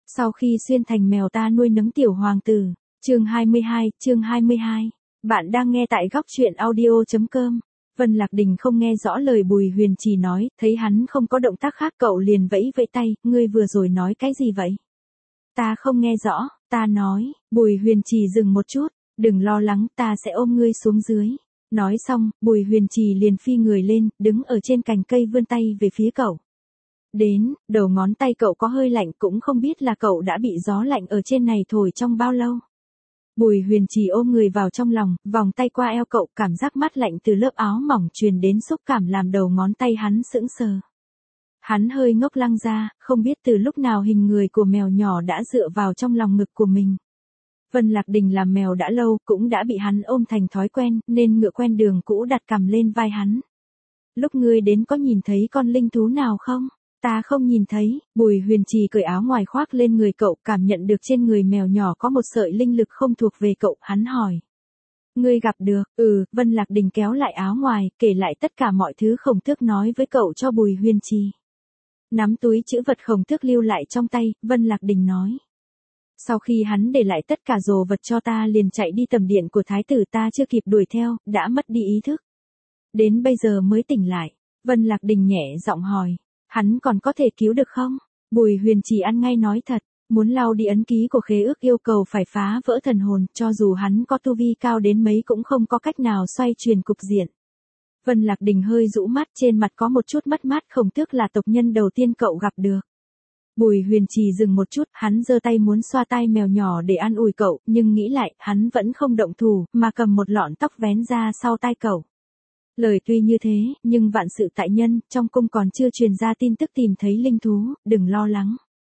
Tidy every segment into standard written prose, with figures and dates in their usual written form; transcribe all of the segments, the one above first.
Sau khi xuyên thành mèo ta nuôi nấng tiểu hoàng tử. Chương 22. Bạn đang nghe tại góc truyện audio.com. Vân Lạc Đình không nghe rõ lời Bùi Huyền Trì nói, thấy hắn không có động tác khác cậu liền vẫy vẫy tay, ngươi vừa rồi nói cái gì vậy? Ta không nghe rõ, ta nói, Bùi Huyền Trì dừng một chút, đừng lo lắng, ta sẽ ôm ngươi xuống dưới. Nói xong, Bùi Huyền Trì liền phi người lên, đứng ở trên cành cây vươn tay về phía cậu. Đến, đầu ngón tay cậu có hơi lạnh, cũng không biết là cậu đã bị gió lạnh ở trên này thổi trong bao lâu. Bùi Huyền Trì ôm người vào trong lòng, vòng tay qua eo cậu, cảm giác mát lạnh từ lớp áo mỏng truyền đến xúc cảm làm đầu ngón tay hắn sững sờ. Hắn hơi ngốc lăng ra, không biết từ lúc nào hình người của mèo nhỏ đã dựa vào trong lòng ngực của mình. Vân Lạc Đình làm mèo đã lâu, cũng đã bị hắn ôm thành thói quen, nên ngựa quen đường cũ đặt cằm lên vai hắn. Lúc ngươi đến có nhìn thấy con linh thú nào không? Ta không nhìn thấy. Bùi Huyền Trì cởi áo ngoài khoác lên người cậu, cảm nhận được trên người mèo nhỏ có một sợi linh lực không thuộc về cậu, hắn hỏi. Ngươi gặp được? Vân Lạc Đình kéo lại áo ngoài, kể lại tất cả mọi thứ Khổng Tước nói với cậu cho Bùi Huyền Trì. Nắm túi trữ vật Khổng Tước lưu lại trong tay, Vân Lạc Đình nói. Sau khi hắn để lại tất cả đồ vật cho ta liền chạy đi tầm điện của thái tử, ta chưa kịp đuổi theo, đã mất đi ý thức. Đến bây giờ mới tỉnh lại. Vân Lạc Đình nhẹ giọng hỏi. Hắn còn có thể cứu được không? Bùi Huyền Trì ăn ngay nói thật, muốn lau đi ấn ký của khế ước yêu cầu phải phá vỡ thần hồn, cho dù hắn có tu vi cao đến mấy cũng không có cách nào xoay chuyển cục diện. Vân Lạc Đình hơi rũ mắt, trên mặt có một chút mất mát, Khổng Tước là tộc nhân đầu tiên cậu gặp được. Bùi Huyền Trì dừng một chút, hắn giơ tay muốn xoa tai mèo nhỏ để an ủi cậu, nhưng nghĩ lại, hắn vẫn không động thủ, mà cầm một lọn tóc vén ra sau tai cậu. Lời tuy như thế, nhưng vạn sự tại nhân, trong cung còn chưa truyền ra tin tức tìm thấy linh thú, đừng lo lắng.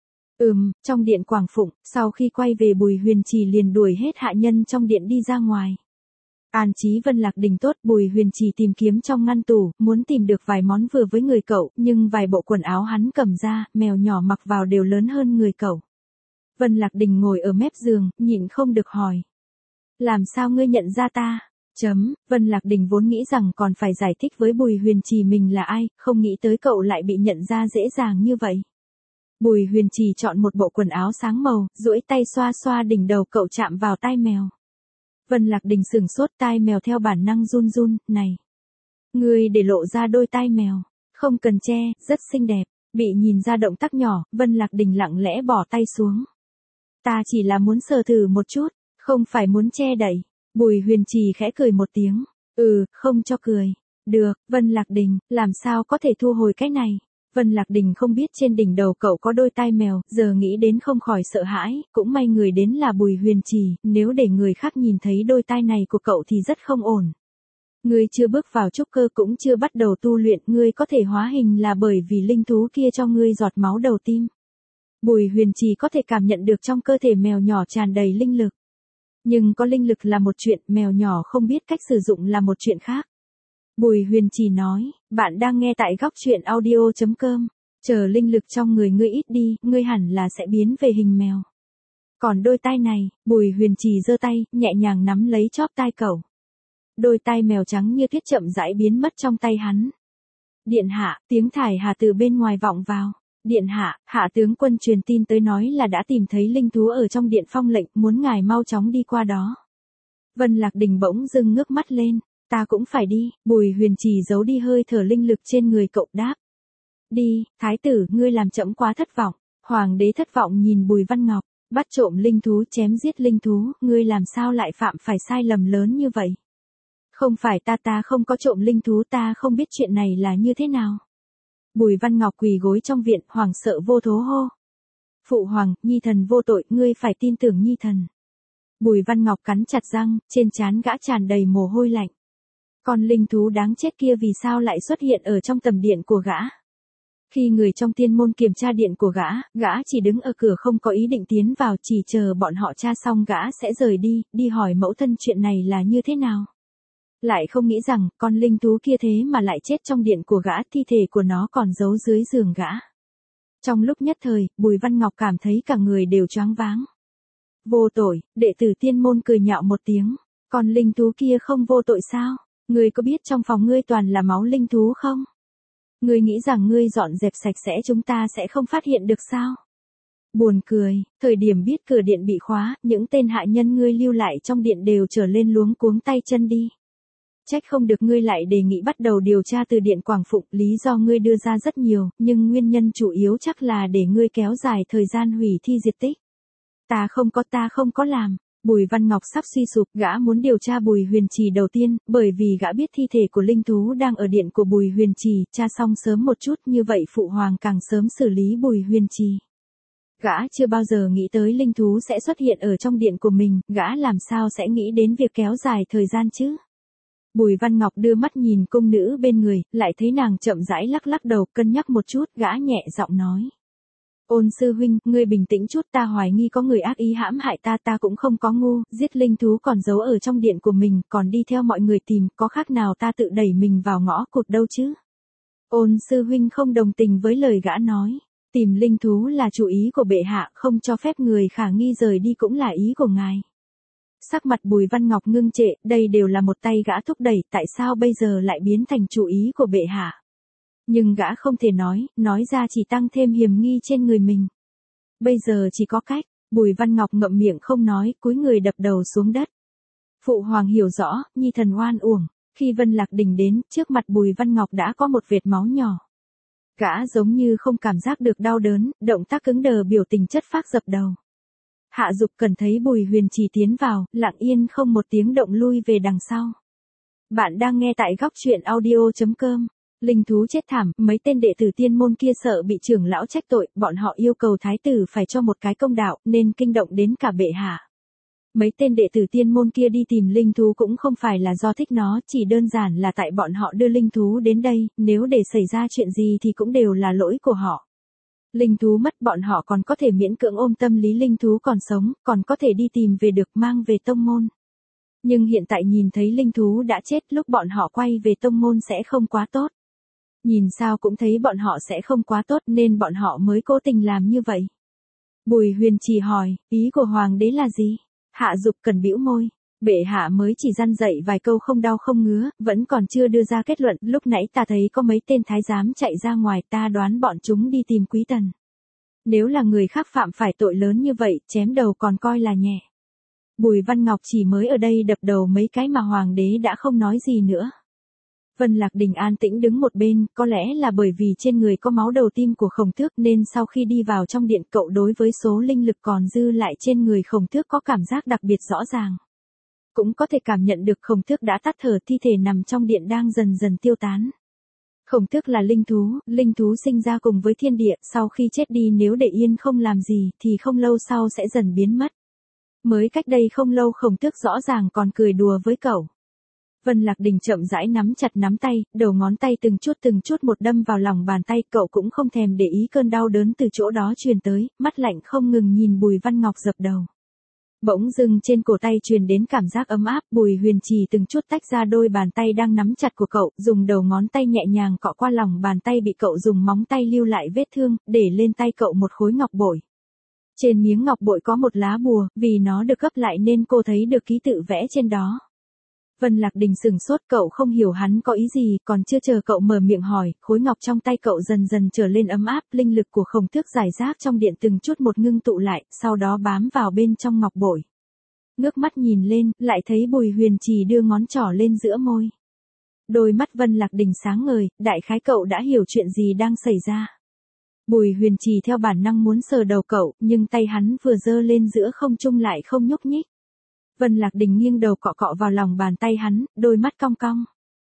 Trong điện Quảng Phụng, sau khi quay về Bùi Huyền Trì liền đuổi hết hạ nhân trong điện đi ra ngoài. An trí Vân Lạc Đình tốt, Bùi Huyền Trì tìm kiếm trong ngăn tủ, muốn tìm được vài món vừa với người cậu, nhưng vài bộ quần áo hắn cầm ra, mèo nhỏ mặc vào đều lớn hơn người cậu. Vân Lạc Đình ngồi ở mép giường, nhịn không được hỏi. Làm sao ngươi nhận ra ta? Vân Lạc Đình vốn nghĩ rằng còn phải giải thích với Bùi Huyền Trì mình là ai, không nghĩ tới cậu lại bị nhận ra dễ dàng như vậy. Bùi Huyền Trì chọn một bộ quần áo sáng màu, duỗi tay xoa xoa đỉnh đầu cậu chạm vào tai mèo. Vân Lạc Đình sửng sốt, tai mèo theo bản năng run run, này. Ngươi để lộ ra đôi tai mèo, không cần che, rất xinh đẹp. Bị nhìn ra động tác nhỏ, Vân Lạc Đình lặng lẽ bỏ tay xuống. Ta chỉ là muốn sờ thử một chút, không phải muốn che đậy. Bùi Huyền Trì khẽ cười một tiếng. Không cho cười. Được, Vân Lạc Đình, làm sao có thể thu hồi cái này? Vân Lạc Đình không biết trên đỉnh đầu cậu có đôi tai mèo, giờ nghĩ đến không khỏi sợ hãi, cũng may người đến là Bùi Huyền Trì, nếu để người khác nhìn thấy đôi tai này của cậu thì rất không ổn. Ngươi chưa bước vào trúc cơ cũng chưa bắt đầu tu luyện, ngươi có thể hóa hình là bởi vì linh thú kia cho ngươi giọt máu đầu tim. Bùi Huyền Trì có thể cảm nhận được trong cơ thể mèo nhỏ tràn đầy linh lực. Nhưng có linh lực là một chuyện, mèo nhỏ không biết cách sử dụng là một chuyện khác. Bùi Huyền Trì nói, bạn đang nghe tại góc truyện audio.com. Chờ linh lực trong người ngươi ít đi, ngươi hẳn là sẽ biến về hình mèo. Còn đôi tai này, Bùi Huyền Trì giơ tay, nhẹ nhàng nắm lấy chóp tai cậu. Đôi tai mèo trắng như tuyết chậm rãi biến mất trong tay hắn. Điện hạ, tiếng thải hà từ bên ngoài vọng vào. Điện hạ, hạ tướng quân truyền tin tới nói là đã tìm thấy linh thú ở trong điện phong lệnh, muốn ngài mau chóng đi qua đó. Vân Lạc Đình bỗng dưng ngước mắt lên, ta cũng phải đi. Bùi Huyền Trì giấu đi hơi thở linh lực trên người cậu, đáp. Đi, thái tử, ngươi làm trẫm quá thất vọng. Hoàng đế thất vọng nhìn Bùi Văn Ngọc, bắt trộm linh thú, chém giết linh thú, ngươi làm sao lại phạm phải sai lầm lớn như vậy? Không phải ta không có trộm linh thú, ta không biết chuyện này là như thế nào. Bùi Văn Ngọc quỳ gối trong viện, hoảng sợ vô thố hô. Phụ hoàng, nhi thần vô tội, ngươi phải tin tưởng nhi thần. Bùi Văn Ngọc cắn chặt răng, trên trán gã tràn đầy mồ hôi lạnh. Con linh thú đáng chết kia vì sao lại xuất hiện ở trong tầm điện của gã? Khi người trong tiên môn kiểm tra điện của gã chỉ đứng ở cửa không có ý định tiến vào, chỉ chờ bọn họ tra xong gã sẽ rời đi hỏi mẫu thân chuyện này là như thế nào. Lại không nghĩ rằng, con linh thú kia thế mà lại chết trong điện của gã, thi thể của nó còn giấu dưới giường gã. Trong lúc nhất thời, Bùi Văn Ngọc cảm thấy cả người đều choáng váng. Vô tội, đệ tử tiên môn cười nhạo một tiếng. Con linh thú kia không vô tội sao? Ngươi có biết trong phòng ngươi toàn là máu linh thú không? Ngươi nghĩ rằng ngươi dọn dẹp sạch sẽ chúng ta sẽ không phát hiện được sao? Buồn cười, thời điểm biết cửa điện bị khóa, những tên hạ nhân ngươi lưu lại trong điện đều trở lên luống cuống tay chân đi. Trách không được ngươi lại đề nghị bắt đầu điều tra từ điện Quảng Phụng, lý do ngươi đưa ra rất nhiều, nhưng nguyên nhân chủ yếu chắc là để ngươi kéo dài thời gian hủy thi diệt tích. Ta không có làm. Bùi Văn Ngọc sắp suy sụp, gã muốn điều tra Bùi Huyền Trì đầu tiên, bởi vì gã biết thi thể của linh thú đang ở điện của Bùi Huyền Trì, tra xong sớm một chút như vậy phụ hoàng càng sớm xử lý Bùi Huyền Trì. Gã chưa bao giờ nghĩ tới linh thú sẽ xuất hiện ở trong điện của mình, gã làm sao sẽ nghĩ đến việc kéo dài thời gian chứ? Bùi Văn Ngọc đưa mắt nhìn cung nữ bên người, lại thấy nàng chậm rãi lắc lắc đầu, cân nhắc một chút, gã nhẹ giọng nói. Ôn sư huynh, ngươi bình tĩnh chút, ta hoài nghi có người ác ý hãm hại ta, ta cũng không có ngu, giết linh thú còn giấu ở trong điện của mình, còn đi theo mọi người tìm, có khác nào ta tự đẩy mình vào ngõ cụt đâu chứ? Ôn sư huynh không đồng tình với lời gã nói. Tìm linh thú là chủ ý của bệ hạ, không cho phép người khả nghi rời đi cũng là ý của ngài. Sắc mặt Bùi Văn Ngọc ngưng trệ, đây đều là một tay gã thúc đẩy, tại sao bây giờ lại biến thành chủ ý của bệ hạ? Nhưng gã không thể nói ra chỉ tăng thêm hiểm nghi trên người mình. Bây giờ chỉ có cách, Bùi Văn Ngọc ngậm miệng không nói, cúi người đập đầu xuống đất. Phụ hoàng hiểu rõ, nhi thần oan uổng, khi Vân Lạc Đình đến, trước mặt Bùi Văn Ngọc đã có một vệt máu nhỏ. Gã giống như không cảm giác được đau đớn, động tác cứng đờ biểu tình chất phác dập đầu. Hạ Dục Cần thấy Bùi Huyền Trì tiến vào, lặng yên không một tiếng động lui về đằng sau. Bạn đang nghe tại góc truyện audio.com. Linh thú chết thảm, mấy tên đệ tử tiên môn kia sợ bị trưởng lão trách tội, bọn họ yêu cầu thái tử phải cho một cái công đạo, nên kinh động đến cả bệ hạ. Mấy tên đệ tử tiên môn kia đi tìm linh thú cũng không phải là do thích nó, chỉ đơn giản là tại bọn họ đưa linh thú đến đây, nếu để xảy ra chuyện gì thì cũng đều là lỗi của họ. Linh thú mất bọn họ còn có thể miễn cưỡng ôm tâm lý linh thú còn sống, còn có thể đi tìm về được mang về tông môn. Nhưng hiện tại nhìn thấy linh thú đã chết, lúc bọn họ quay về tông môn sẽ không quá tốt. Nhìn sao cũng thấy bọn họ sẽ không quá tốt nên bọn họ mới cố tình làm như vậy. Bùi Huyền Trì hỏi, ý của hoàng đế là gì? Hạ Dục Cần bĩu môi. Bệ hạ mới chỉ răn dạy vài câu không đau không ngứa, vẫn còn chưa đưa ra kết luận, lúc nãy ta thấy có mấy tên thái giám chạy ra ngoài, ta đoán bọn chúng đi tìm quý tần. Nếu là người khác phạm phải tội lớn như vậy, chém đầu còn coi là nhẹ. Bùi Văn Ngọc chỉ mới ở đây đập đầu mấy cái mà hoàng đế đã không nói gì nữa. Vân Lạc Đình an tĩnh đứng một bên, có lẽ là bởi vì trên người có máu đầu tim của Khổng Tước nên sau khi đi vào trong điện cậu đối với số linh lực còn dư lại trên người Khổng Tước có cảm giác đặc biệt rõ ràng. Cũng có thể cảm nhận được Khổng Tước đã tắt thở, thi thể nằm trong điện đang dần dần tiêu tán. Khổng Tước là linh thú sinh ra cùng với thiên địa, sau khi chết đi nếu để yên không làm gì thì không lâu sau sẽ dần biến mất. Mới cách đây không lâu Khổng Tước rõ ràng còn cười đùa với cậu. Vân Lạc Đình chậm rãi nắm chặt nắm tay, đầu ngón tay từng chút một đâm vào lòng bàn tay, cậu cũng không thèm để ý cơn đau đớn từ chỗ đó truyền tới, mắt lạnh không ngừng nhìn Bùi Văn Ngọc dập đầu. Bỗng dưng trên cổ tay truyền đến cảm giác ấm áp, Bùi Huyền Trì từng chút tách ra đôi bàn tay đang nắm chặt của cậu, dùng đầu ngón tay nhẹ nhàng cọ qua lòng bàn tay bị cậu dùng móng tay lưu lại vết thương, để lên tay cậu một khối ngọc bội. Trên miếng ngọc bội có một lá bùa, vì nó được gấp lại nên cô thấy được ký tự vẽ trên đó. Vân Lạc Đình sừng sốt, cậu không hiểu hắn có ý gì, còn chưa chờ cậu mở miệng hỏi, khối ngọc trong tay cậu dần dần trở lên ấm áp, linh lực của Khổng Tước rải rác trong điện từng chút một ngưng tụ lại, sau đó bám vào bên trong ngọc bội. Ngước mắt nhìn lên, lại thấy Bùi Huyền Trì đưa ngón trỏ lên giữa môi. Đôi mắt Vân Lạc Đình sáng ngời, đại khái cậu đã hiểu chuyện gì đang xảy ra. Bùi Huyền Trì theo bản năng muốn sờ đầu cậu, nhưng tay hắn vừa giơ lên giữa không trung lại không nhúc nhích. Vân Lạc Đình nghiêng đầu cọ cọ vào lòng bàn tay hắn, đôi mắt cong cong.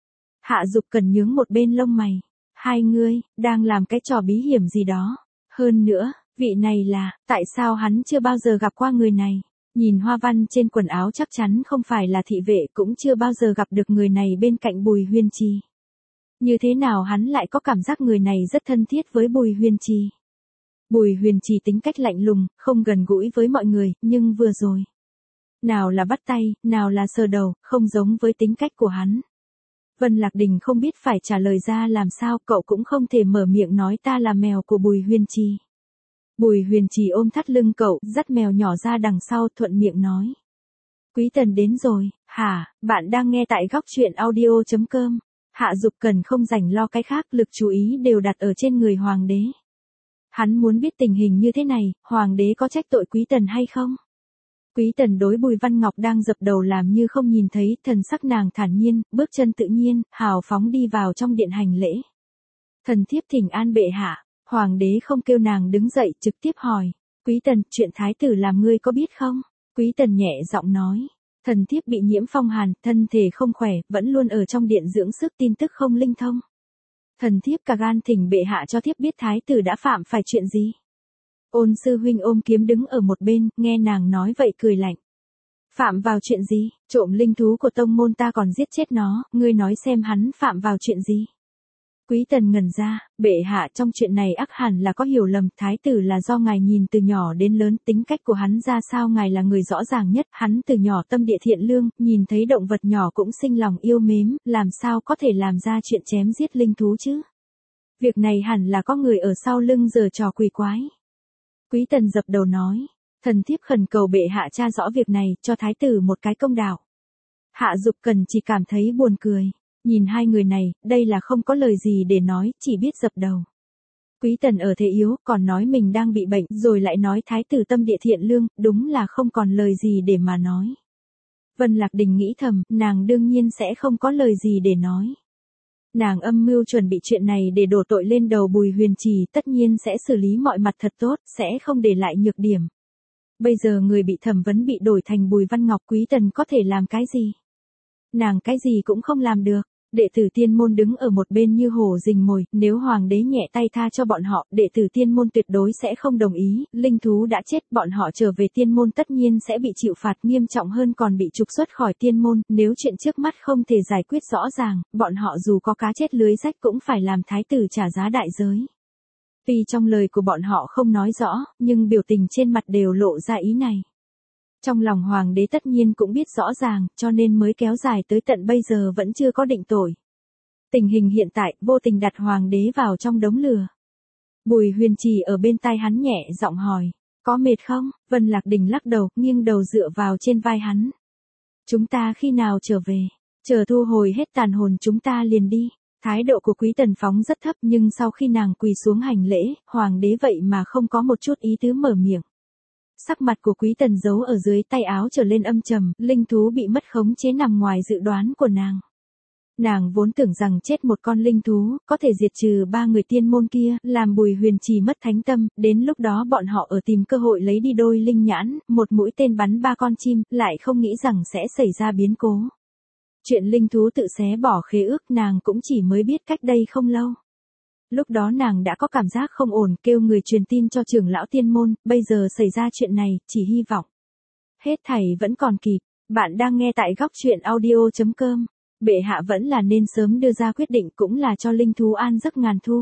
Hạ Dục Cần nhướng một bên lông mày. Hai ngươi, đang làm cái trò bí hiểm gì đó. Hơn nữa, vị này là, tại sao hắn chưa bao giờ gặp qua người này? Nhìn hoa văn trên quần áo chắc chắn không phải là thị vệ, cũng chưa bao giờ gặp được người này bên cạnh Bùi Huyền Trì. Như thế nào hắn lại có cảm giác người này rất thân thiết với Bùi Huyền Trì? Bùi Huyền Trì tính cách lạnh lùng, không gần gũi với mọi người, nhưng vừa rồi. Nào là bắt tay, nào là sờ đầu, không giống với tính cách của hắn. Vân Lạc Đình không biết phải trả lời ra làm sao, cậu cũng không thể mở miệng nói ta là mèo của Bùi Huyền Trì. Bùi Huyền Trì ôm thắt lưng cậu, dắt mèo nhỏ ra đằng sau, thuận miệng nói. Quý tần đến rồi, hả, bạn đang nghe tại góc truyện audio.com. Hạ Dục Cần không rảnh lo cái khác, lực chú ý đều đặt ở trên người hoàng đế. Hắn muốn biết tình hình như thế này, hoàng đế có trách tội Quý Tần hay không? Quý Tần đối Bùi Văn Ngọc đang dập đầu làm như không nhìn thấy, thần sắc nàng thản nhiên, bước chân tự nhiên, hào phóng đi vào trong điện hành lễ. Thần thiếp thỉnh an bệ hạ, hoàng đế không kêu nàng đứng dậy, trực tiếp hỏi. Quý Tần, chuyện thái tử làm ngươi có biết không? Quý Tần nhẹ giọng nói. Thần thiếp bị nhiễm phong hàn, thân thể không khỏe, vẫn luôn ở trong điện dưỡng sức, tin tức không linh thông. Thần thiếp cả gan thỉnh bệ hạ cho thiếp biết thái tử đã phạm phải chuyện gì. Ôn sư huynh ôm kiếm đứng ở một bên, nghe nàng nói vậy cười lạnh. Phạm vào chuyện gì? Trộm linh thú của tông môn ta còn giết chết nó, ngươi nói xem hắn phạm vào chuyện gì? Quý Tần ngẩn ra, bệ hạ trong chuyện này ắt hẳn là có hiểu lầm, thái tử là do ngài nhìn từ nhỏ đến lớn, tính cách của hắn ra sao ngài là người rõ ràng nhất, hắn từ nhỏ tâm địa thiện lương, nhìn thấy động vật nhỏ cũng sinh lòng yêu mến, làm sao có thể làm ra chuyện chém giết linh thú chứ? Việc này hẳn là có người ở sau lưng giở trò quỷ quái. Quý Tần dập đầu nói, thần thiếp khẩn cầu bệ hạ tra rõ việc này, cho thái tử một cái công đạo. Hạ Dục Cần chỉ cảm thấy buồn cười. Nhìn hai người này, đây là không có lời gì để nói, chỉ biết dập đầu. Quý Tần ở thế yếu, còn nói mình đang bị bệnh, rồi lại nói thái tử tâm địa thiện lương, đúng là không còn lời gì để mà nói. Vân Lạc Đình nghĩ thầm, nàng đương nhiên sẽ không có lời gì để nói. Nàng âm mưu chuẩn bị chuyện này để đổ tội lên đầu Bùi Huyền Trì, tất nhiên sẽ xử lý mọi mặt thật tốt, sẽ không để lại nhược điểm. Bây giờ người bị thẩm vấn bị đổi thành Bùi Văn Ngọc, Quý Tần có thể làm cái gì? Nàng cái gì cũng không làm được. Đệ tử tiên môn đứng ở một bên như hổ rình mồi, nếu hoàng đế nhẹ tay tha cho bọn họ, đệ tử tiên môn tuyệt đối sẽ không đồng ý, linh thú đã chết, bọn họ trở về tiên môn tất nhiên sẽ bị chịu phạt nghiêm trọng hơn còn bị trục xuất khỏi tiên môn, nếu chuyện trước mắt không thể giải quyết rõ ràng, bọn họ dù có cá chết lưới rách cũng phải làm thái tử trả giá đại giới. Tuy trong lời của bọn họ không nói rõ, nhưng biểu tình trên mặt đều lộ ra ý này. Trong lòng hoàng đế tất nhiên cũng biết rõ ràng, cho nên mới kéo dài tới tận bây giờ vẫn chưa có định tội. Tình hình hiện tại, vô tình đặt hoàng đế vào trong đống lửa. Bùi Huyền Trì ở bên tai hắn nhẹ giọng hỏi, có mệt không? Vân Lạc Đình lắc đầu, nghiêng đầu dựa vào trên vai hắn. Chúng ta khi nào trở về? Chờ thu hồi hết tàn hồn chúng ta liền đi. Thái độ của Quý Tần phóng rất thấp, nhưng sau khi nàng quỳ xuống hành lễ, hoàng đế vậy mà không có một chút ý tứ mở miệng. Sắc mặt của Quý Tần giấu ở dưới tay áo trở lên âm trầm, linh thú bị mất khống chế nằm ngoài dự đoán của nàng. Nàng vốn tưởng rằng chết một con linh thú, có thể diệt trừ 3 người tiên môn kia, làm Bùi Huyền Trì mất thánh tâm, đến lúc đó bọn họ ở tìm cơ hội lấy đi đôi linh nhãn, một mũi tên bắn 3 con chim, lại không nghĩ rằng sẽ xảy ra biến cố. Chuyện linh thú tự xé bỏ khế ước nàng cũng chỉ mới biết cách đây không lâu. Lúc đó nàng đã có cảm giác không ổn, kêu người truyền tin cho trưởng lão tiên môn, bây giờ xảy ra chuyện này, chỉ hy vọng. Hết thảy vẫn còn kịp, bạn đang nghe tại góc truyện audio.com. Bệ hạ vẫn là nên sớm đưa ra quyết định, cũng là cho linh thú an giấc ngàn thu.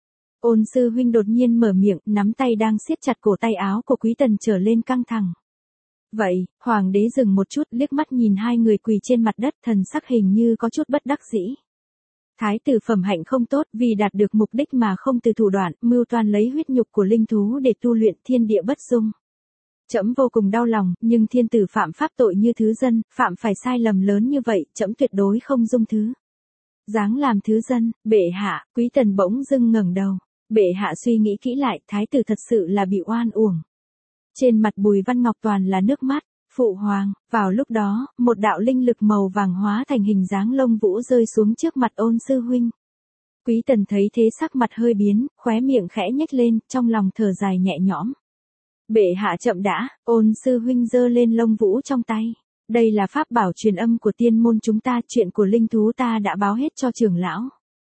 Ôn sư huynh đột nhiên mở miệng, nắm tay đang siết chặt cổ tay áo của Quý Tần trở lên căng thẳng. Vậy, hoàng đế dừng một chút, liếc mắt nhìn hai người quỳ trên mặt đất, thần sắc hình như có chút bất đắc dĩ. Thái tử phẩm hạnh không tốt, vì đạt được mục đích mà không từ thủ đoạn, mưu toan lấy huyết nhục của linh thú để tu luyện, thiên địa bất dung. Trẫm vô cùng đau lòng, nhưng thiên tử phạm pháp tội như thứ dân, phạm phải sai lầm lớn như vậy, trẫm tuyệt đối không dung thứ. Dáng làm thứ dân, bệ hạ, Quý Tần bỗng dưng ngẩng đầu. Bệ hạ suy nghĩ kỹ lại, thái tử thật sự là bị oan uổng. Trên mặt Bùi Văn Ngọc toàn là nước mắt. Phụ hoàng, vào lúc đó, một đạo linh lực màu vàng hóa thành hình dáng lông vũ rơi xuống trước mặt Ôn sư huynh. Quý Tần thấy thế sắc mặt hơi biến, khóe miệng khẽ nhếch lên, trong lòng thở dài nhẹ nhõm. Bệ hạ chậm đã, Ôn sư huynh giơ lên lông vũ trong tay. Đây là pháp bảo truyền âm của tiên môn chúng ta, chuyện của linh thú ta đã báo hết cho trưởng lão.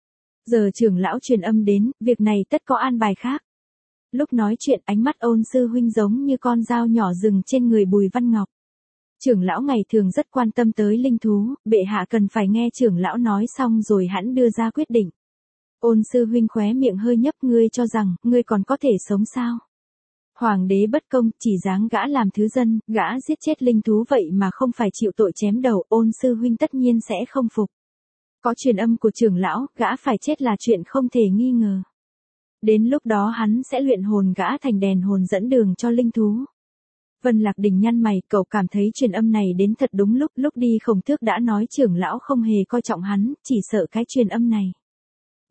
Giờ trưởng lão truyền âm đến, việc này tất có an bài khác. Lúc nói chuyện ánh mắt Ôn sư huynh giống như con dao nhỏ dừng trên người Bùi Văn Ngọc. Trưởng lão ngày thường rất quan tâm tới linh thú, bệ hạ cần phải nghe trưởng lão nói xong rồi hẵng đưa ra quyết định. Ôn sư huynh khóe miệng hơi nhấp, ngươi cho rằng, ngươi còn có thể sống sao? Hoàng đế bất công, chỉ dáng gã làm thứ dân, gã giết chết linh thú vậy mà không phải chịu tội chém đầu, Ôn sư huynh tất nhiên sẽ không phục. Có truyền âm của trưởng lão, gã phải chết là chuyện không thể nghi ngờ. Đến lúc đó hắn sẽ luyện hồn gã thành đèn hồn dẫn đường cho linh thú. Vân Lạc Đình nhăn mày, cậu cảm thấy truyền âm này đến thật đúng lúc đi Khổng Tước đã nói trưởng lão không hề coi trọng hắn, chỉ sợ cái truyền âm này.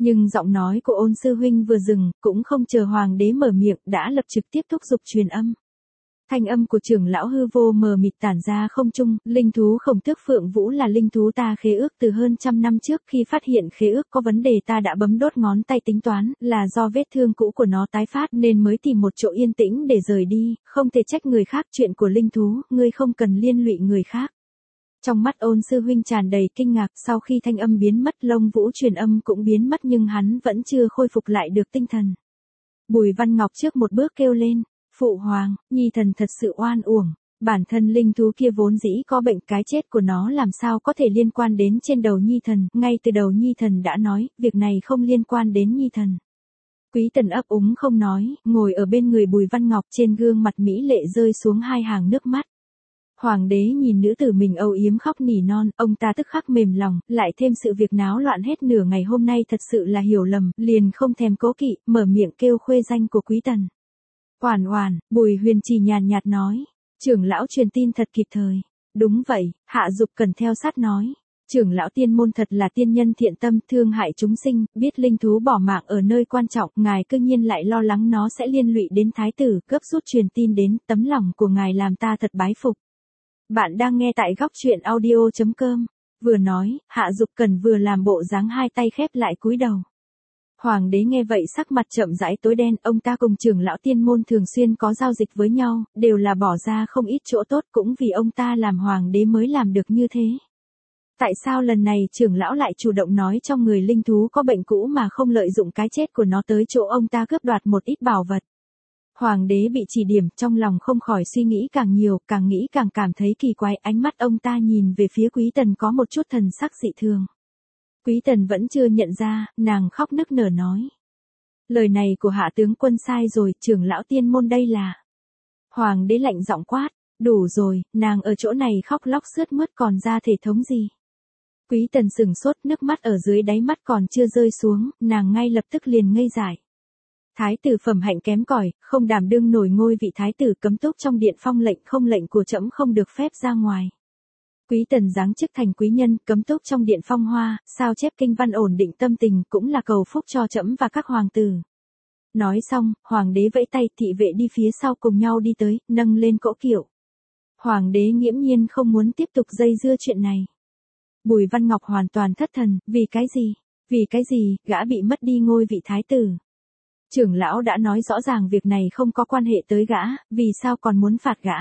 Nhưng giọng nói của Ôn sư huynh vừa dừng, cũng không chờ hoàng đế mở miệng, đã lập trực tiếp thúc giục truyền âm. Thanh âm của trưởng lão hư vô mờ mịt tản ra không trung, linh thú Khổng Tước Phượng Vũ là linh thú ta khế ước từ hơn 100 năm trước, khi phát hiện khế ước có vấn đề ta đã bấm đốt ngón tay tính toán, là do vết thương cũ của nó tái phát nên mới tìm một chỗ yên tĩnh để rời đi, không thể trách người khác chuyện của linh thú, ngươi không cần liên lụy người khác. Trong mắt Ôn sư huynh tràn đầy kinh ngạc, sau khi thanh âm biến mất, Lông Vũ truyền âm cũng biến mất nhưng hắn vẫn chưa khôi phục lại được tinh thần. Bùi Văn Ngọc trước một bước kêu lên, phụ hoàng, nhi thần thật sự oan uổng, bản thân linh thú kia vốn dĩ có bệnh, cái chết của nó làm sao có thể liên quan đến trên đầu nhi thần, ngay từ đầu nhi thần đã nói, việc này không liên quan đến nhi thần. Quý Tần ấp úng không nói, ngồi ở bên người Bùi Văn Ngọc, trên gương mặt mỹ lệ rơi xuống 2 hàng nước mắt. Hoàng đế nhìn nữ tử mình âu yếm khóc nỉ non, ông ta tức khắc mềm lòng, lại thêm sự việc náo loạn hết nửa ngày hôm nay thật sự là hiểu lầm, liền không thèm cố kỵ, mở miệng kêu khuê danh của Quý Tần. Oản oản, Bùi Huyền Trì nhàn nhạt nói, trưởng lão truyền tin thật kịp thời. Đúng vậy, Hạ Dục Cần theo sát nói, trưởng lão tiên môn thật là tiên nhân thiện tâm, thương hại chúng sinh, biết linh thú bỏ mạng ở nơi quan trọng, ngài cư nhiên lại lo lắng nó sẽ liên lụy đến thái tử, gấp rút truyền tin đến, tấm lòng của ngài làm ta thật bái phục. Bạn đang nghe tại góc truyện audio.com. Vừa nói, Hạ Dục Cần vừa làm bộ dáng 2 tay khép lại cúi đầu. Hoàng đế nghe vậy sắc mặt chậm rãi tối đen, ông ta cùng trưởng lão tiên môn thường xuyên có giao dịch với nhau, đều là bỏ ra không ít chỗ tốt, cũng vì ông ta làm hoàng đế mới làm được như thế. Tại sao lần này trưởng lão lại chủ động nói trong người linh thú có bệnh cũ mà không lợi dụng cái chết của nó tới chỗ ông ta cướp đoạt một ít bảo vật? Hoàng đế bị chỉ điểm, trong lòng không khỏi suy nghĩ càng nhiều, càng nghĩ càng cảm thấy kỳ quái, ánh mắt ông ta nhìn về phía Quý Tần có một chút thần sắc dị thường. Quý Tần vẫn chưa nhận ra, nàng khóc nức nở nói. Lời này của Hạ tướng quân sai rồi, trưởng lão tiên môn đây là. Hoàng đế lạnh giọng quát, đủ rồi, nàng ở chỗ này khóc lóc sướt mướt còn ra thể thống gì. Quý Tần sừng sốt, nước mắt ở dưới đáy mắt còn chưa rơi xuống, nàng ngay lập tức liền ngây dại. Thái tử phẩm hạnh kém cỏi, không đảm đương nổi ngôi vị thái tử, cấm túc trong điện phong lệnh, không lệnh của trẫm không được phép ra ngoài. Quý Tần giáng chức thành quý nhân, cấm túc trong điện phong hoa, sao chép kinh văn ổn định tâm tình, cũng là cầu phúc cho trẫm và các hoàng tử. Nói xong, hoàng đế vẫy tay, thị vệ đi phía sau cùng nhau đi tới, nâng lên cỗ kiệu. Hoàng đế nghiễm nhiên không muốn tiếp tục dây dưa chuyện này. Bùi Văn Ngọc hoàn toàn thất thần, vì cái gì? Vì cái gì, gã bị mất đi ngôi vị thái tử? Trưởng lão đã nói rõ ràng việc này không có quan hệ tới gã, vì sao còn muốn phạt gã?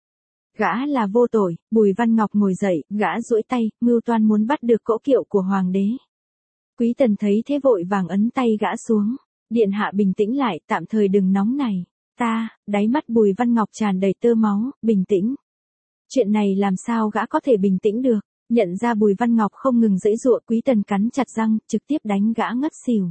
Gã là vô tội. Bùi Văn Ngọc ngồi dậy, gã duỗi tay, mưu toan muốn bắt được cỗ kiệu của hoàng đế. Quý Tần thấy thế vội vàng ấn tay gã xuống. Điện hạ bình tĩnh lại, tạm thời đừng nóng này. Đáy mắt Bùi Văn Ngọc tràn đầy tơ máu, bình tĩnh. Chuyện này làm sao gã có thể bình tĩnh được? Nhận ra Bùi Văn Ngọc không ngừng giãy giụa, Quý Tần cắn chặt răng, trực tiếp đánh gã ngất xỉu.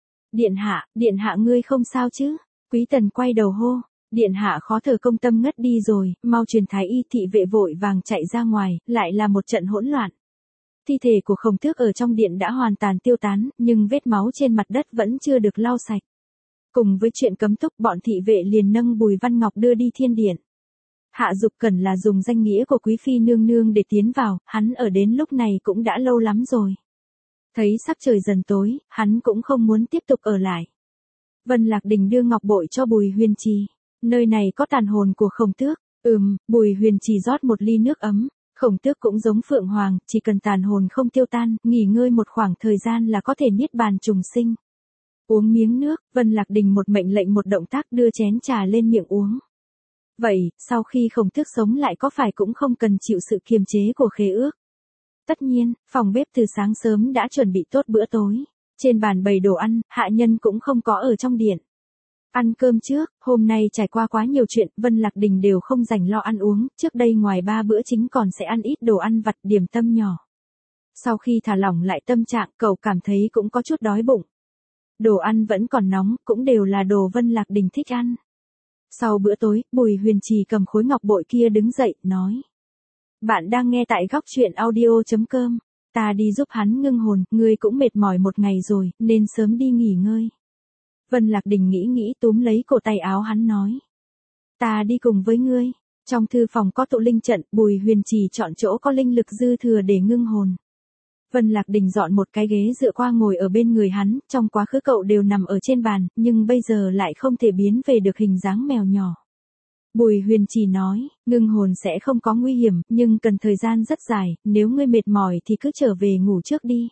Điện hạ ngươi không sao chứ? Quý Tần quay đầu hô. Điện hạ khó thở, công tâm ngất đi rồi, mau truyền thái y. Thị vệ vội vàng chạy ra ngoài, lại là một trận hỗn loạn. Thi thể của Khổng Tước ở trong điện đã hoàn toàn tiêu tán, nhưng vết máu trên mặt đất vẫn chưa được lau sạch. Cùng với chuyện cấm túc, bọn thị vệ liền nâng Bùi Văn Ngọc đưa đi thiên điện. Hạ Dục Cẩn là dùng danh nghĩa của quý phi nương nương để tiến vào, hắn ở đến lúc này cũng đã lâu lắm rồi. Thấy sắc trời dần tối, hắn cũng không muốn tiếp tục ở lại. Vân Lạc Đình đưa ngọc bội cho Bùi Huyền Trì. Nơi này có tàn hồn của Khổng Tước. Bùi Huyền Trì rót một ly nước ấm. Khổng Tước cũng giống Phượng Hoàng, chỉ cần tàn hồn không tiêu tan, nghỉ ngơi một khoảng thời gian là có thể niết bàn trùng sinh. Uống miếng nước, Vân Lạc Đình một mệnh lệnh một động tác đưa chén trà lên miệng uống. Vậy, sau khi Khổng Tước sống lại có phải cũng không cần chịu sự kiềm chế của khế ước? Tất nhiên, phòng bếp từ sáng sớm đã chuẩn bị tốt bữa tối. Trên bàn bày đồ ăn, hạ nhân cũng không có ở trong điện. Ăn cơm trước, hôm nay trải qua quá nhiều chuyện, Vân Lạc Đình đều không rảnh lo ăn uống, trước đây ngoài 3 bữa chính còn sẽ ăn ít đồ ăn vặt điểm tâm nhỏ. Sau khi thả lỏng lại tâm trạng, cậu cảm thấy cũng có chút đói bụng. Đồ ăn vẫn còn nóng, cũng đều là đồ Vân Lạc Đình thích ăn. Sau bữa tối, Bùi Huyền Trì cầm khối ngọc bội kia đứng dậy, nói. Bạn đang nghe tại góc truyện audio.com. Ta đi giúp hắn ngưng hồn, ngươi cũng mệt mỏi một ngày rồi, nên sớm đi nghỉ ngơi. Vân Lạc Đình nghĩ túm lấy cổ tay áo hắn nói. Ta đi cùng với ngươi. Trong thư phòng có tụ linh trận, Bùi Huyền Trì chọn chỗ có linh lực dư thừa để ngưng hồn. Vân Lạc Đình dọn một cái ghế dựa qua ngồi ở bên người hắn, trong quá khứ cậu đều nằm ở trên bàn, nhưng bây giờ lại không thể biến về được hình dáng mèo nhỏ. Bùi Huyền Trì nói, ngưng hồn sẽ không có nguy hiểm, nhưng cần thời gian rất dài, nếu ngươi mệt mỏi thì cứ trở về ngủ trước đi.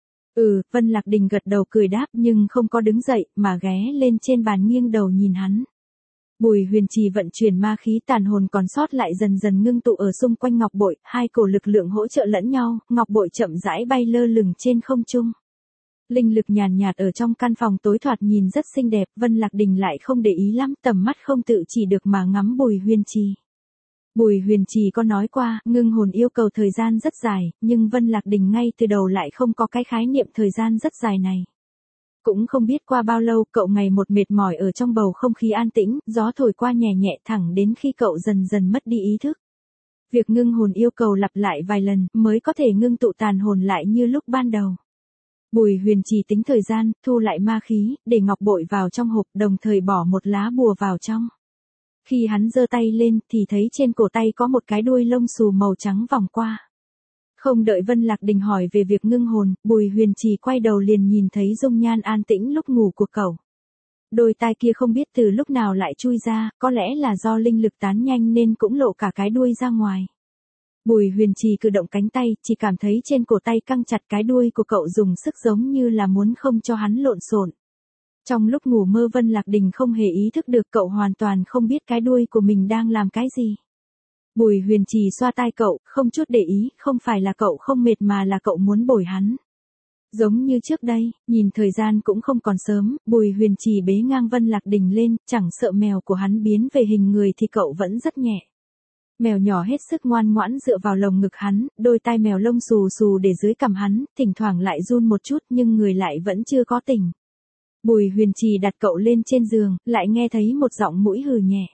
Vân Lạc Đình gật đầu cười đáp nhưng không có đứng dậy, mà ghé lên trên bàn nghiêng đầu nhìn hắn. Bùi Huyền Trì vận chuyển ma khí tàn hồn còn sót lại dần dần ngưng tụ ở xung quanh ngọc bội, hai cổ lực lượng hỗ trợ lẫn nhau, ngọc bội chậm rãi bay lơ lửng trên không trung. Linh lực nhàn nhạt ở trong căn phòng tối thoạt nhìn rất xinh đẹp, Vân Lạc Đình lại không để ý lắm, tầm mắt không tự chỉ được mà ngắm Bùi Huyền Trì. Bùi Huyền Trì có nói qua, ngưng hồn yêu cầu thời gian rất dài, nhưng Vân Lạc Đình ngay từ đầu lại không có cái khái niệm thời gian rất dài này. Cũng không biết qua bao lâu, cậu ngày một mệt mỏi ở trong bầu không khí an tĩnh, gió thổi qua nhẹ nhẹ thẳng đến khi cậu dần dần mất đi ý thức. Việc ngưng hồn yêu cầu lặp lại vài lần mới có thể ngưng tụ tàn hồn lại như lúc ban đầu. Bùi Huyền Trì tính thời gian, thu lại ma khí, để ngọc bội vào trong hộp, đồng thời bỏ một lá bùa vào trong. Khi hắn giơ tay lên thì thấy trên cổ tay có một cái đuôi lông xù màu trắng vòng qua. Không đợi Vân Lạc Đình hỏi về việc ngưng hồn, Bùi Huyền Trì quay đầu liền nhìn thấy dung nhan an tĩnh lúc ngủ của cậu. Đôi tai kia không biết từ lúc nào lại chui ra, có lẽ là do linh lực tán nhanh nên cũng lộ cả cái đuôi ra ngoài. Bùi Huyền Trì cử động cánh tay, chỉ cảm thấy trên cổ tay căng chặt, cái đuôi của cậu dùng sức giống như là muốn không cho hắn lộn xộn. Trong lúc ngủ mơ Vân Lạc Đình không hề ý thức được cậu hoàn toàn không biết cái đuôi của mình đang làm cái gì. Bùi Huyền Trì xoa tai cậu, không chút để ý, không phải là cậu không mệt mà là cậu muốn bồi hắn. Giống như trước đây, nhìn thời gian cũng không còn sớm, Bùi Huyền Trì bế ngang Vân Lạc Đình lên, chẳng sợ mèo của hắn biến về hình người thì cậu vẫn rất nhẹ. Mèo nhỏ hết sức ngoan ngoãn dựa vào lồng ngực hắn, đôi tai mèo lông xù xù để dưới cằm hắn, thỉnh thoảng lại run một chút nhưng người lại vẫn chưa có tỉnh. Bùi Huyền Trì đặt cậu lên trên giường, lại nghe thấy một giọng mũi hừ nhẹ.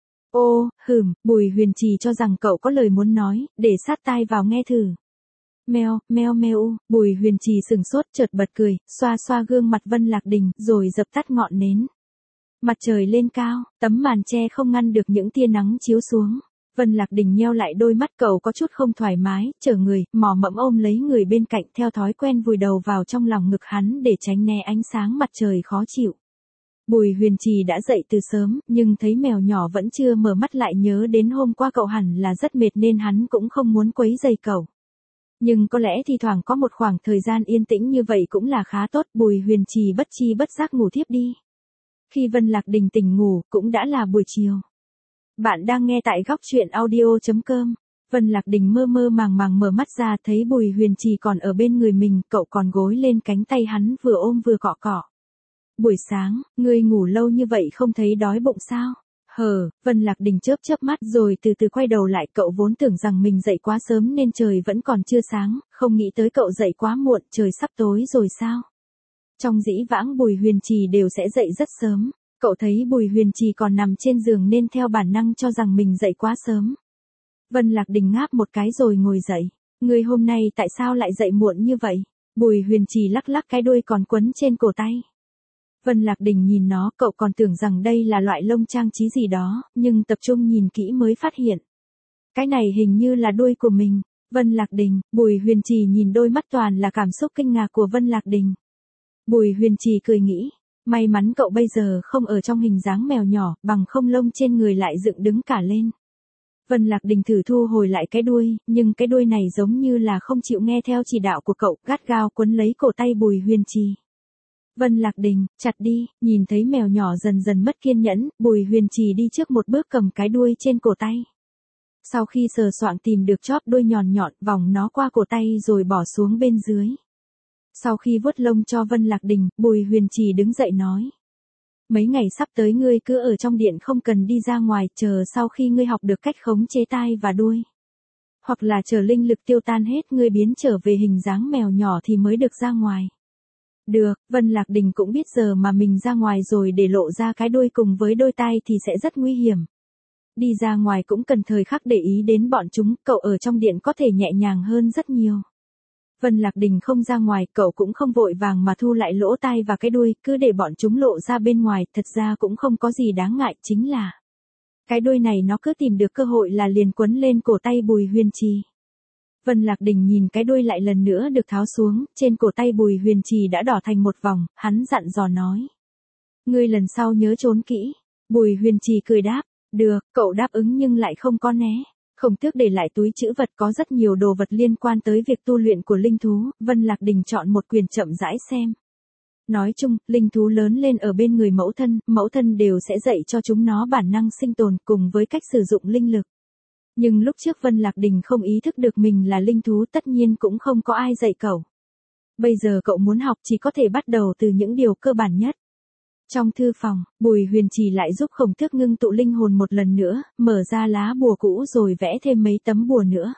Ô, Bùi Huyền Trì cho rằng cậu có lời muốn nói, để sát tai vào nghe thử. Meo, meo meo, Bùi Huyền Trì sừng sốt chợt bật cười, xoa xoa gương mặt Vân Lạc Đình, rồi dập tắt ngọn nến. Mặt trời lên cao, tấm màn che không ngăn được những tia nắng chiếu xuống. Vân Lạc Đình nheo lại đôi mắt, cậu có chút không thoải mái, trở người, mò mẫm ôm lấy người bên cạnh, theo thói quen vùi đầu vào trong lòng ngực hắn để tránh né ánh sáng mặt trời khó chịu. Bùi Huyền Trì đã dậy từ sớm, nhưng thấy mèo nhỏ vẫn chưa mở mắt lại nhớ đến hôm qua cậu hẳn là rất mệt nên hắn cũng không muốn quấy rầy cậu. Nhưng có lẽ thi thoảng có một khoảng thời gian yên tĩnh như vậy cũng là khá tốt, Bùi Huyền Trì bất chi bất giác ngủ thiếp đi. Khi Vân Lạc Đình tỉnh ngủ, cũng đã là buổi chiều. Bạn đang nghe tại góc truyện audio.com. Vân Lạc Đình mơ mơ màng màng mở mắt ra thấy Bùi Huyền Trì còn ở bên người mình, cậu còn gối lên cánh tay hắn vừa ôm vừa cọ cọ. Buổi sáng, ngươi ngủ lâu như vậy không thấy đói bụng sao? Vân Lạc Đình chớp chớp mắt rồi từ từ quay đầu lại, cậu vốn tưởng rằng mình dậy quá sớm nên trời vẫn còn chưa sáng, không nghĩ tới cậu dậy quá muộn, trời sắp tối rồi sao? Trong dĩ vãng Bùi Huyền Trì đều sẽ dậy rất sớm, cậu thấy Bùi Huyền Trì còn nằm trên giường nên theo bản năng cho rằng mình dậy quá sớm. Vân Lạc Đình ngáp một cái rồi ngồi dậy, ngươi hôm nay tại sao lại dậy muộn như vậy? Bùi Huyền Trì lắc lắc cái đuôi còn quấn trên cổ tay. Vân Lạc Đình nhìn nó, cậu còn tưởng rằng đây là loại lông trang trí gì đó, nhưng tập trung nhìn kỹ mới phát hiện. Cái này hình như là đuôi của mình. Vân Lạc Đình, Bùi Huyền Trì nhìn đôi mắt toàn là cảm xúc kinh ngạc của Vân Lạc Đình. Bùi Huyền Trì cười nghĩ, may mắn cậu bây giờ không ở trong hình dáng mèo nhỏ, bằng không lông trên người lại dựng đứng cả lên. Vân Lạc Đình thử thu hồi lại cái đuôi, nhưng cái đuôi này giống như là không chịu nghe theo chỉ đạo của cậu, gắt gao quấn lấy cổ tay Bùi Huyền Trì. Vân Lạc Đình, chặt đi, nhìn thấy mèo nhỏ dần dần mất kiên nhẫn, Bùi Huyền Trì đi trước một bước cầm cái đuôi trên cổ tay. Sau khi sờ soạng tìm được chóp đuôi nhọn nhọn, vòng nó qua cổ tay rồi bỏ xuống bên dưới. Sau khi vuốt lông cho Vân Lạc Đình, Bùi Huyền Trì đứng dậy nói. Mấy ngày sắp tới ngươi cứ ở trong điện không cần đi ra ngoài, chờ sau khi ngươi học được cách khống chế tai và đuôi. Hoặc là chờ linh lực tiêu tan hết ngươi biến trở về hình dáng mèo nhỏ thì mới được ra ngoài. Được, Vân Lạc Đình cũng biết giờ mà mình ra ngoài rồi để lộ ra cái đuôi cùng với đôi tai thì sẽ rất nguy hiểm. Đi ra ngoài cũng cần thời khắc để ý đến bọn chúng, cậu ở trong điện có thể nhẹ nhàng hơn rất nhiều. Vân Lạc Đình không ra ngoài, cậu cũng không vội vàng mà thu lại lỗ tai và cái đuôi, cứ để bọn chúng lộ ra bên ngoài, thật ra cũng không có gì đáng ngại, chính là cái đuôi này nó cứ tìm được cơ hội là liền quấn lên cổ tay Bùi Huyền Trì. Vân Lạc Đình nhìn cái đuôi lại lần nữa được tháo xuống, trên cổ tay Bùi Huyền Trì đã đỏ thành một vòng, hắn dặn dò nói. Ngươi lần sau nhớ trốn kỹ. Bùi Huyền Trì cười đáp, được, cậu đáp ứng nhưng lại không có né. Khổng Tước để lại túi trữ vật có rất nhiều đồ vật liên quan tới việc tu luyện của linh thú, Vân Lạc Đình chọn một quyển chậm rãi xem. Nói chung, linh thú lớn lên ở bên người mẫu thân đều sẽ dạy cho chúng nó bản năng sinh tồn cùng với cách sử dụng linh lực. Nhưng lúc trước Vân Lạc Đình không ý thức được mình là linh thú, tất nhiên cũng không có ai dạy cậu. Bây giờ cậu muốn học chỉ có thể bắt đầu từ những điều cơ bản nhất. Trong thư phòng, Bùi Huyền Trì lại giúp Khổng Tước ngưng tụ linh hồn một lần nữa, mở ra lá bùa cũ rồi vẽ thêm mấy tấm bùa nữa.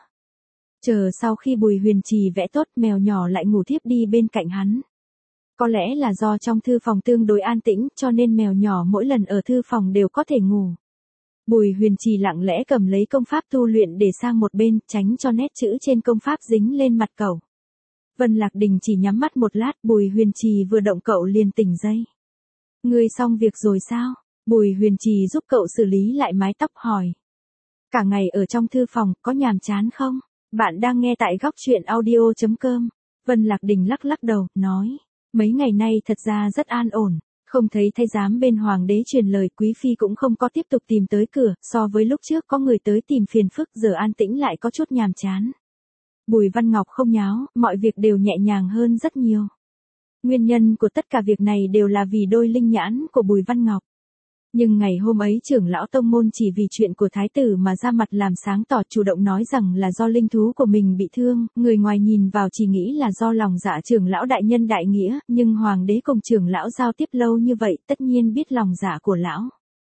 Chờ sau khi Bùi Huyền Trì vẽ tốt, mèo nhỏ lại ngủ thiếp đi bên cạnh hắn. Có lẽ là do trong thư phòng tương đối an tĩnh, cho nên mèo nhỏ mỗi lần ở thư phòng đều có thể ngủ. Bùi Huyền Trì lặng lẽ cầm lấy công pháp tu luyện để sang một bên, tránh cho nét chữ trên công pháp dính lên mặt cậu. Vân Lạc Đình chỉ nhắm mắt một lát, Bùi Huyền Trì vừa động cậu liền tỉnh dậy. Ngươi xong việc rồi sao? Bùi Huyền Trì giúp cậu xử lý lại mái tóc hỏi. Cả ngày ở trong thư phòng, có nhàm chán không? Bạn đang nghe tại góc truyện audio.com. Vân Lạc Đình lắc lắc đầu, nói. Mấy ngày nay thật ra rất an ổn. Không thấy thái giám bên hoàng đế truyền lời, quý phi cũng không có tiếp tục tìm tới cửa, so với lúc trước có người tới tìm phiền phức, giờ an tĩnh lại có chút nhàm chán. Bùi Văn Ngọc không nháo, mọi việc đều nhẹ nhàng hơn rất nhiều. Nguyên nhân của tất cả việc này đều là vì đôi linh nhãn của Bùi Văn Ngọc. Nhưng ngày hôm ấy trưởng lão tông môn chỉ vì chuyện của thái tử mà ra mặt làm sáng tỏ, chủ động nói rằng là do linh thú của mình bị thương, người ngoài nhìn vào chỉ nghĩ là do lòng dạ trưởng lão đại nhân đại nghĩa, nhưng hoàng đế cùng trưởng lão giao tiếp lâu như vậy tất nhiên biết lòng dạ của lão.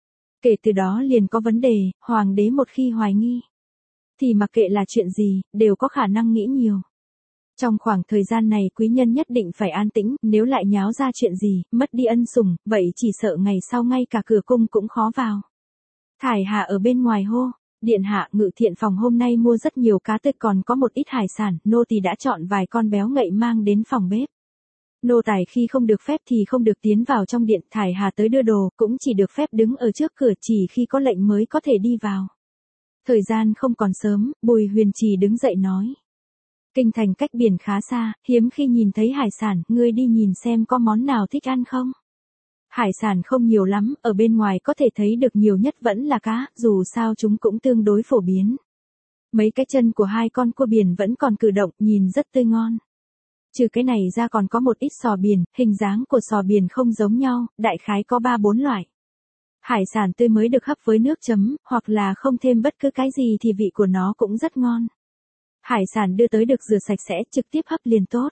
Kể từ đó liền có vấn đề, hoàng đế một khi hoài nghi, thì mặc kệ là chuyện gì, đều có khả năng nghĩ nhiều. Trong khoảng thời gian này quý nhân nhất định phải an tĩnh, nếu lại nháo ra chuyện gì, mất đi ân sủng, vậy chỉ sợ ngày sau ngay cả cửa cung cũng khó vào. Thải Hạ ở bên ngoài hô, điện hạ, Ngự Thiện phòng hôm nay mua rất nhiều cá tươi còn có một ít hải sản, nô tỳ đã chọn vài con béo ngậy mang đến phòng bếp. Nô tài khi không được phép thì không được tiến vào trong điện, Thải Hà tới đưa đồ, cũng chỉ được phép đứng ở trước cửa, chỉ khi có lệnh mới có thể đi vào. Thời gian không còn sớm, Bùi Huyền Trì đứng dậy nói. Kinh thành cách biển khá xa, hiếm khi nhìn thấy hải sản, ngươi đi nhìn xem có món nào thích ăn không? Hải sản không nhiều lắm, ở bên ngoài có thể thấy được nhiều nhất vẫn là cá, dù sao chúng cũng tương đối phổ biến. Mấy cái chân của hai con cua biển vẫn còn cử động, nhìn rất tươi ngon. Trừ cái này ra còn có một ít sò biển, hình dáng của sò biển không giống nhau, đại khái có 3-4 loại. Hải sản tươi mới được hấp với nước chấm, hoặc là không thêm bất cứ cái gì thì vị của nó cũng rất ngon. Hải sản đưa tới được rửa sạch sẽ, trực tiếp hấp liền tốt.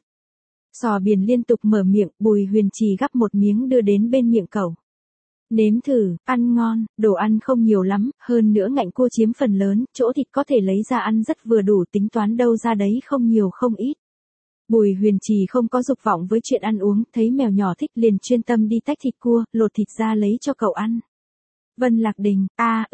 Sò biển liên tục mở miệng, Bùi Huyền Trì gắp một miếng đưa đến bên miệng cậu. Nếm thử, ăn ngon, đồ ăn không nhiều lắm, hơn nữa ngạnh cua chiếm phần lớn, chỗ thịt có thể lấy ra ăn rất vừa đủ, tính toán đâu ra đấy không nhiều không ít. Bùi Huyền Trì không có dục vọng với chuyện ăn uống, thấy mèo nhỏ thích liền chuyên tâm đi tách thịt cua, lột thịt ra lấy cho cậu ăn. Vân Lạc Đình,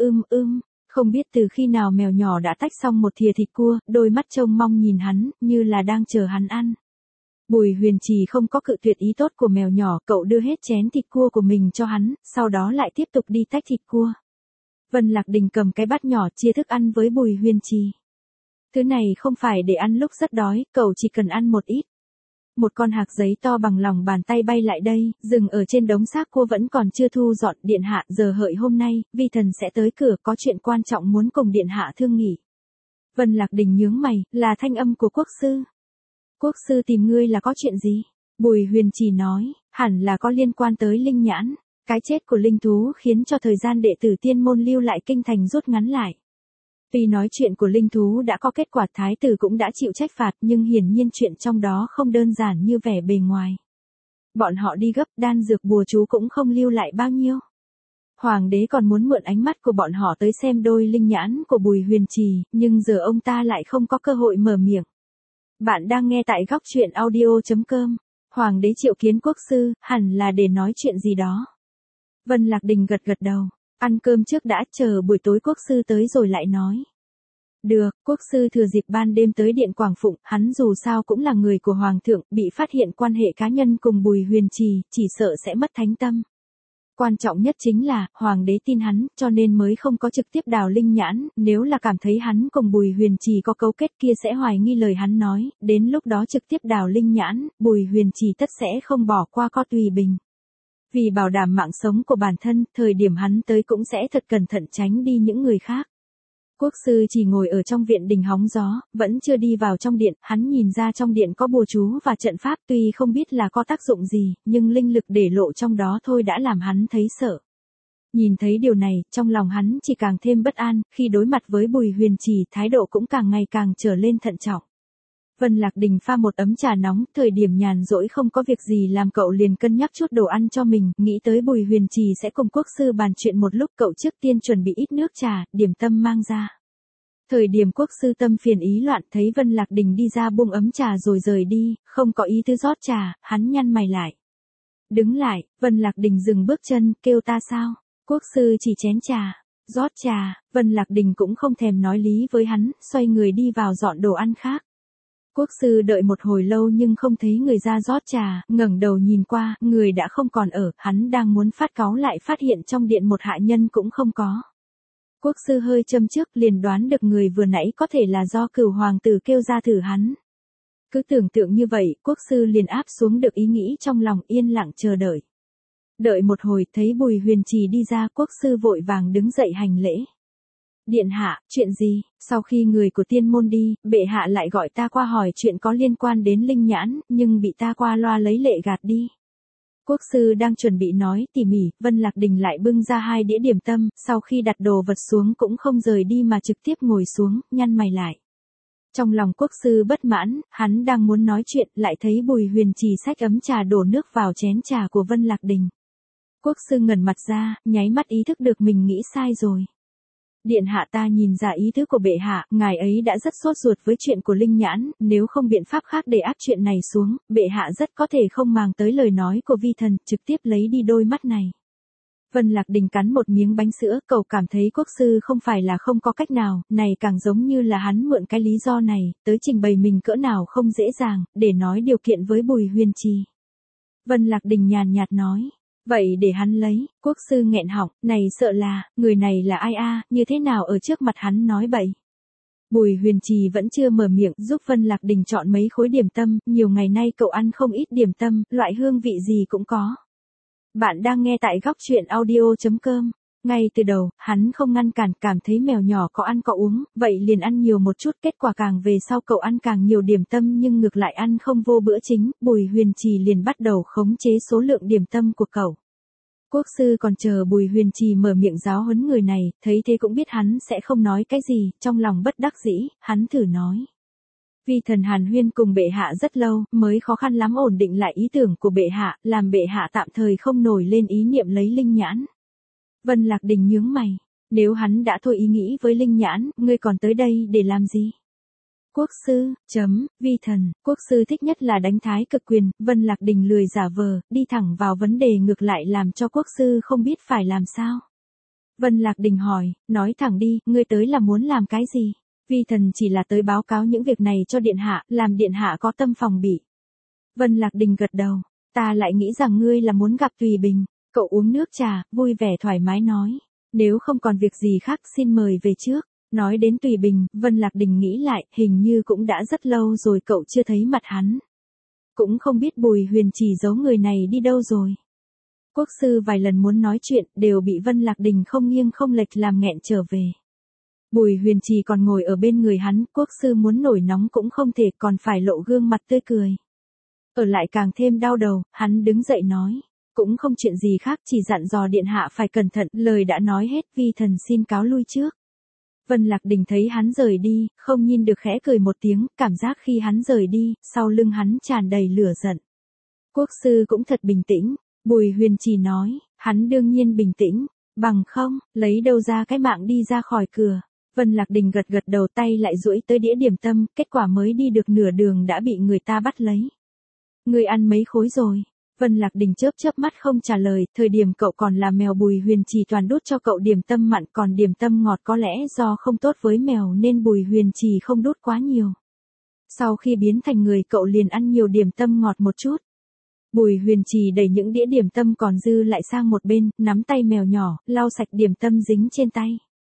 không biết từ khi nào mèo nhỏ đã tách xong một thìa thịt cua, đôi mắt trông mong nhìn hắn, như là đang chờ hắn ăn. Bùi Huyền Trì không có cự tuyệt ý tốt của mèo nhỏ, cậu đưa hết chén thịt cua của mình cho hắn, sau đó lại tiếp tục đi tách thịt cua. Vân Lạc Đình cầm cái bát nhỏ chia thức ăn với Bùi Huyền Trì. Thứ này không phải để ăn lúc rất đói, cậu chỉ cần ăn một ít. Một con hạc giấy to bằng lòng bàn tay bay lại đây, dừng ở trên đống xác cua vẫn còn chưa thu dọn. Điện hạ, giờ hợi hôm nay, vi thần sẽ tới cửa, có chuyện quan trọng muốn cùng điện hạ thương nghị. Vân Lạc Đình nhướng mày, là thanh âm của quốc sư. Quốc sư tìm ngươi là có chuyện gì? Bùi Huyền Trì nói, hẳn là có liên quan tới linh nhãn. Cái chết của linh thú khiến cho thời gian đệ tử tiên môn lưu lại kinh thành rút ngắn lại. Tuy nói chuyện của linh thú đã có kết quả, thái tử cũng đã chịu trách phạt, nhưng hiển nhiên chuyện trong đó không đơn giản như vẻ bề ngoài. Bọn họ đi gấp, đan dược bùa chú cũng không lưu lại bao nhiêu. Hoàng đế còn muốn mượn ánh mắt của bọn họ tới xem đôi linh nhãn của Bùi Huyền Trì, nhưng giờ ông ta lại không có cơ hội mở miệng. Bạn đang nghe tại góc truyện audio.com. Hoàng đế triệu kiến quốc sư, hẳn là để nói chuyện gì đó. Vân Lạc Đình gật gật đầu. Ăn cơm trước đã, chờ buổi tối quốc sư tới rồi lại nói. Được, quốc sư thừa dịp ban đêm tới điện Quảng Phụng, hắn dù sao cũng là người của hoàng thượng, bị phát hiện quan hệ cá nhân cùng Bùi Huyền Trì, chỉ sợ sẽ mất thánh tâm. Quan trọng nhất chính là, hoàng đế tin hắn, cho nên mới không có trực tiếp đào linh nhãn, nếu là cảm thấy hắn cùng Bùi Huyền Trì có cấu kết kia sẽ hoài nghi lời hắn nói, đến lúc đó trực tiếp đào linh nhãn, Bùi Huyền Trì tất sẽ không bỏ qua có Tùy Bình. Vì bảo đảm mạng sống của bản thân, thời điểm hắn tới cũng sẽ thật cẩn thận tránh đi những người khác. Quốc sư chỉ ngồi ở trong viện đình hóng gió, vẫn chưa đi vào trong điện, hắn nhìn ra trong điện có bùa chú và trận pháp tuy không biết là có tác dụng gì, nhưng linh lực để lộ trong đó thôi đã làm hắn thấy sợ. Nhìn thấy điều này, trong lòng hắn chỉ càng thêm bất an, khi đối mặt với Bùi Huyền Trì thái độ cũng càng ngày càng trở lên thận trọng. Vân Lạc Đình pha một ấm trà nóng, thời điểm nhàn rỗi không có việc gì làm cậu liền cân nhắc chút đồ ăn cho mình, nghĩ tới Bùi Huyền Trì sẽ cùng quốc sư bàn chuyện một lúc, cậu trước tiên chuẩn bị ít nước trà, điểm tâm mang ra. Thời điểm quốc sư tâm phiền ý loạn thấy Vân Lạc Đình đi ra buông ấm trà rồi rời đi, không có ý tứ rót trà, hắn nhăn mày lại. Đứng lại, Vân Lạc Đình dừng bước chân, kêu ta sao? Quốc sư chỉ chén trà. Rót trà, Vân Lạc Đình cũng không thèm nói lý với hắn, xoay người đi vào dọn đồ ăn khác. Quốc sư đợi một hồi lâu nhưng không thấy người ra rót trà, ngẩng đầu nhìn qua, người đã không còn ở, hắn đang muốn phát cáu lại phát hiện trong điện một hạ nhân cũng không có. Quốc sư hơi châm trước liền đoán được người vừa nãy có thể là do Cửu hoàng tử kêu ra thử hắn. Cứ tưởng tượng như vậy, quốc sư liền áp xuống được ý nghĩ trong lòng, yên lặng chờ đợi. Đợi một hồi thấy Bùi Huyền Trì đi ra, quốc sư vội vàng đứng dậy hành lễ. Điện hạ, chuyện gì? Sau khi người của tiên môn đi, bệ hạ lại gọi ta qua hỏi chuyện có liên quan đến linh nhãn, nhưng bị ta qua loa lấy lệ gạt đi. Quốc sư đang chuẩn bị nói tỉ mỉ, Vân Lạc Đình lại bưng ra 2 đĩa điểm tâm, sau khi đặt đồ vật xuống cũng không rời đi mà trực tiếp ngồi xuống, nhăn mày lại. Trong lòng quốc sư bất mãn, hắn đang muốn nói chuyện, lại thấy Bùi Huyền Trì xách ấm trà đổ nước vào chén trà của Vân Lạc Đình. Quốc sư ngẩng mặt ra, nháy mắt ý thức được mình nghĩ sai rồi. Điện hạ, ta nhìn ra ý tứ của bệ hạ, ngài ấy đã rất sốt ruột với chuyện của linh nhãn, nếu không biện pháp khác để áp chuyện này xuống, bệ hạ rất có thể không màng tới lời nói của vi thần, trực tiếp lấy đi đôi mắt này. Vân Lạc Đình cắn một miếng bánh sữa, cậu cảm thấy quốc sư không phải là không có cách nào, này càng giống như là hắn mượn cái lý do này, tới trình bày mình cỡ nào không dễ dàng, để nói điều kiện với Bùi Huyền Trì. Vân Lạc Đình nhàn nhạt nói. Vậy để hắn lấy, quốc sư nghẹn họng, này sợ là, người này là ai a, như thế nào ở trước mặt hắn nói bậy. Bùi Huyền Trì vẫn chưa mở miệng, giúp Vân Lạc Đình chọn mấy khối điểm tâm, nhiều ngày nay cậu ăn không ít điểm tâm, loại hương vị gì cũng có. Bạn đang nghe tại góc truyện audio.com. Ngay từ đầu, hắn không ngăn cản, cảm thấy mèo nhỏ có ăn có uống, vậy liền ăn nhiều một chút, kết quả càng về sau cậu ăn càng nhiều điểm tâm nhưng ngược lại ăn không vô bữa chính, Bùi Huyền Trì liền bắt đầu khống chế số lượng điểm tâm của cậu. Quốc sư còn chờ Bùi Huyền Trì mở miệng giáo huấn người này, thấy thế cũng biết hắn sẽ không nói cái gì, trong lòng bất đắc dĩ, hắn thử nói. Vi thần hàn huyên cùng bệ hạ rất lâu, mới khó khăn lắm ổn định lại ý tưởng của bệ hạ, làm bệ hạ tạm thời không nổi lên ý niệm lấy linh nhãn. Vân Lạc Đình nhướng mày, nếu hắn đã thôi ý nghĩ với linh nhãn, ngươi còn tới đây để làm gì? Quốc sư, vi thần, quốc sư thích nhất là đánh thái cực quyền, Vân Lạc Đình lười giả vờ, đi thẳng vào vấn đề ngược lại làm cho quốc sư không biết phải làm sao. Vân Lạc Đình hỏi, nói thẳng đi, ngươi tới là muốn làm cái gì? Vi thần chỉ là tới báo cáo những việc này cho điện hạ, làm điện hạ có tâm phòng bị. Vân Lạc Đình gật đầu, ta lại nghĩ rằng ngươi là muốn gặp Tùy Bình. Cậu uống nước trà, vui vẻ thoải mái nói. Nếu không còn việc gì khác xin mời về trước. Nói đến Tùy Bình, Vân Lạc Đình nghĩ lại, hình như cũng đã rất lâu rồi cậu chưa thấy mặt hắn. Cũng không biết Bùi Huyền Trì giấu người này đi đâu rồi. Quốc sư vài lần muốn nói chuyện, đều bị Vân Lạc Đình không nghiêng không lệch làm nghẹn trở về. Bùi Huyền Trì còn ngồi ở bên người hắn, quốc sư muốn nổi nóng cũng không thể, còn phải lộ gương mặt tươi cười. Ở lại càng thêm đau đầu, hắn đứng dậy nói. Cũng không chuyện gì khác, chỉ dặn dò điện hạ phải cẩn thận, lời đã nói hết, vi thần xin cáo lui trước. Vân Lạc Đình thấy hắn rời đi, không nhìn được khẽ cười một tiếng, cảm giác khi hắn rời đi, sau lưng hắn tràn đầy lửa giận. Quốc sư cũng thật bình tĩnh, Bùi Huyền Trì nói, hắn đương nhiên bình tĩnh, bằng không, lấy đâu ra cái mạng đi ra khỏi cửa. Vân Lạc Đình gật gật đầu, tay lại duỗi tới đĩa điểm tâm, kết quả mới đi được nửa đường đã bị người ta bắt lấy. Người ăn mấy khối rồi? Vân Lạc Đình chớp chớp mắt không trả lời, thời điểm cậu còn là mèo Bùi Huyền Trì toàn đút cho cậu điểm tâm mặn, còn điểm tâm ngọt có lẽ do không tốt với mèo nên Bùi Huyền Trì không đút quá nhiều. Sau khi biến thành người cậu liền ăn nhiều điểm tâm ngọt một chút. Bùi Huyền Trì đẩy những đĩa điểm tâm còn dư lại sang một bên, nắm tay mèo nhỏ, lau sạch điểm tâm dính trên tay.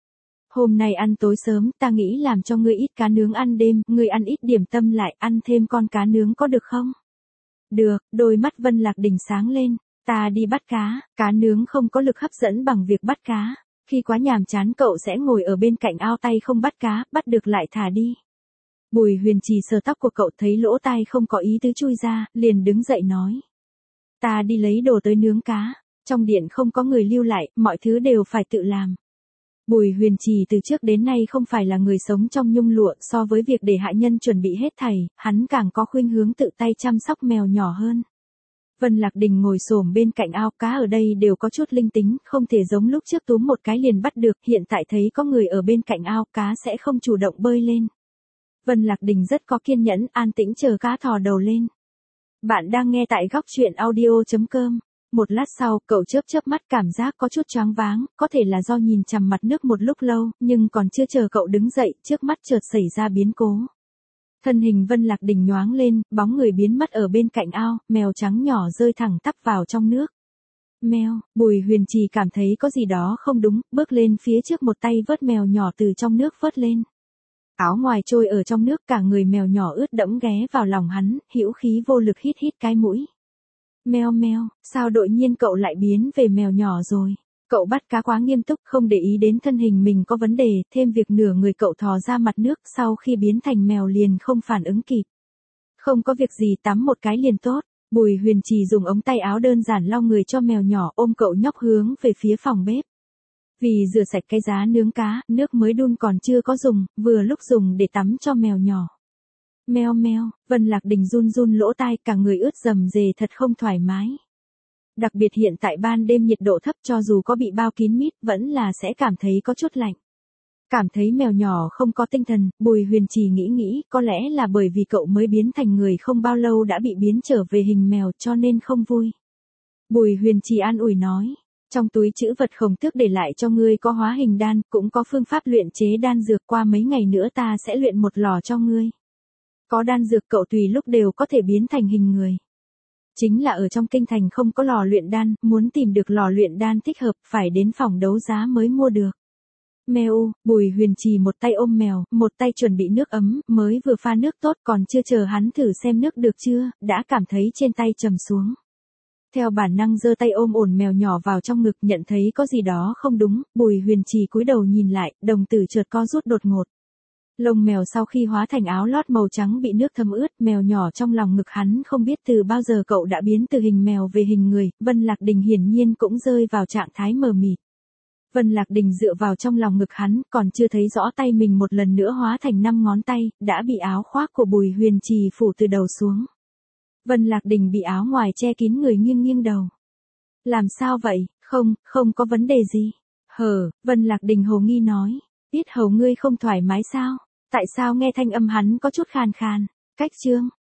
Hôm nay ăn tối sớm, ta nghĩ làm cho ngươi ít cá nướng ăn đêm, ngươi ăn ít điểm tâm lại, ăn thêm con cá nướng có được không? Được, đôi mắt Vân Lạc Đình sáng lên, ta đi bắt cá nướng không có lực hấp dẫn bằng việc bắt cá. Khi quá nhàm chán cậu sẽ ngồi ở bên cạnh ao tay không bắt cá, bắt được lại thả đi. Bùi Huyền Trì sờ tóc của cậu thấy lỗ tai không có ý tứ chui ra, liền đứng dậy nói. Ta đi lấy đồ tới nướng cá, trong điện không có người lưu lại, mọi thứ đều phải tự làm. Bùi Huyền Trì từ trước đến nay không phải là người sống trong nhung lụa, so với việc để hạ nhân chuẩn bị hết thảy, hắn càng có khuynh hướng tự tay chăm sóc mèo nhỏ hơn. Vân Lạc Đình ngồi xổm bên cạnh ao, cá ở đây đều có chút linh tính, không thể giống lúc trước túm một cái liền bắt được, hiện tại thấy có người ở bên cạnh ao, cá sẽ không chủ động bơi lên. Vân Lạc Đình rất có kiên nhẫn, an tĩnh chờ cá thò đầu lên. Bạn đang nghe tại góc truyện audio.com. Một lát sau, cậu chớp mắt cảm giác có chút choáng váng, có thể là do nhìn chằm mặt nước một lúc lâu, nhưng còn chưa chờ cậu đứng dậy, trước mắt chợt xảy ra biến cố. Thân hình Vân Lạc Đình nhoáng lên, bóng người biến mất ở bên cạnh ao, mèo trắng nhỏ rơi thẳng tắp vào trong nước. Mèo, Bùi Huyền Trì cảm thấy có gì đó không đúng, bước lên phía trước một tay vớt mèo nhỏ từ trong nước vớt lên. Áo ngoài trôi ở trong nước, cả người mèo nhỏ ướt đẫm ghé vào lòng hắn, hữu khí vô lực hít cái mũi. Meo meo, sao đột nhiên cậu lại biến về mèo nhỏ rồi? Cậu bắt cá quá nghiêm túc, không để ý đến thân hình mình có vấn đề, thêm việc nửa người cậu thò ra mặt nước, sau khi biến thành mèo liền không phản ứng kịp. Không có việc gì, tắm một cái liền tốt. Bùi Huyền Trì dùng ống tay áo đơn giản lau người cho mèo nhỏ, ôm cậu nhóc hướng về phía phòng bếp. Vì rửa sạch cái giá nướng cá, nước mới đun còn chưa có dùng, vừa lúc dùng để tắm cho mèo nhỏ. Meo meo, Vân Lạc Đình run lỗ tai, cả người ướt rầm rề thật không thoải mái. Đặc biệt hiện tại ban đêm nhiệt độ thấp, cho dù có bị bao kín mít, vẫn là sẽ cảm thấy có chút lạnh. Cảm thấy mèo nhỏ không có tinh thần, Bùi Huyền Trì nghĩ, có lẽ là bởi vì cậu mới biến thành người không bao lâu đã bị biến trở về hình mèo cho nên không vui. Bùi Huyền Trì an ủi nói, trong túi trữ vật Khổng Tước để lại cho ngươi có hóa hình đan, cũng có phương pháp luyện chế đan dược, qua mấy ngày nữa ta sẽ luyện một lò cho ngươi. Có đan dược cậu tùy lúc đều có thể biến thành hình người. Chính là ở trong kinh thành không có lò luyện đan, muốn tìm được lò luyện đan thích hợp phải đến phòng đấu giá mới mua được. Mèo, Bùi Huyền Trì một tay ôm mèo, một tay chuẩn bị nước ấm, mới vừa pha nước tốt còn chưa chờ hắn thử xem nước được chưa, đã cảm thấy trên tay trầm xuống. Theo bản năng giơ tay ôm ổn mèo nhỏ vào trong ngực, nhận thấy có gì đó không đúng, Bùi Huyền Trì cúi đầu nhìn lại, đồng tử chợt co rút đột ngột. Lông mèo sau khi hóa thành áo lót màu trắng bị nước thấm ướt, mèo nhỏ trong lòng ngực hắn không biết từ bao giờ cậu đã biến từ hình mèo về hình người, Vân Lạc Đình hiển nhiên cũng rơi vào trạng thái mờ mịt. Vân Lạc Đình dựa vào trong lòng ngực hắn, còn chưa thấy rõ tay mình một lần nữa hóa thành 5 ngón tay, đã bị áo khoác của Bùi Huyền Trì phủ từ đầu xuống. Vân Lạc Đình bị áo ngoài che kín người, nghiêng đầu. Làm sao vậy, không có vấn đề gì. Vân Lạc Đình hồ nghi nói, biết hầu ngươi không thoải mái sao? Tại sao nghe thanh âm hắn có chút khàn khàn? Cách chương,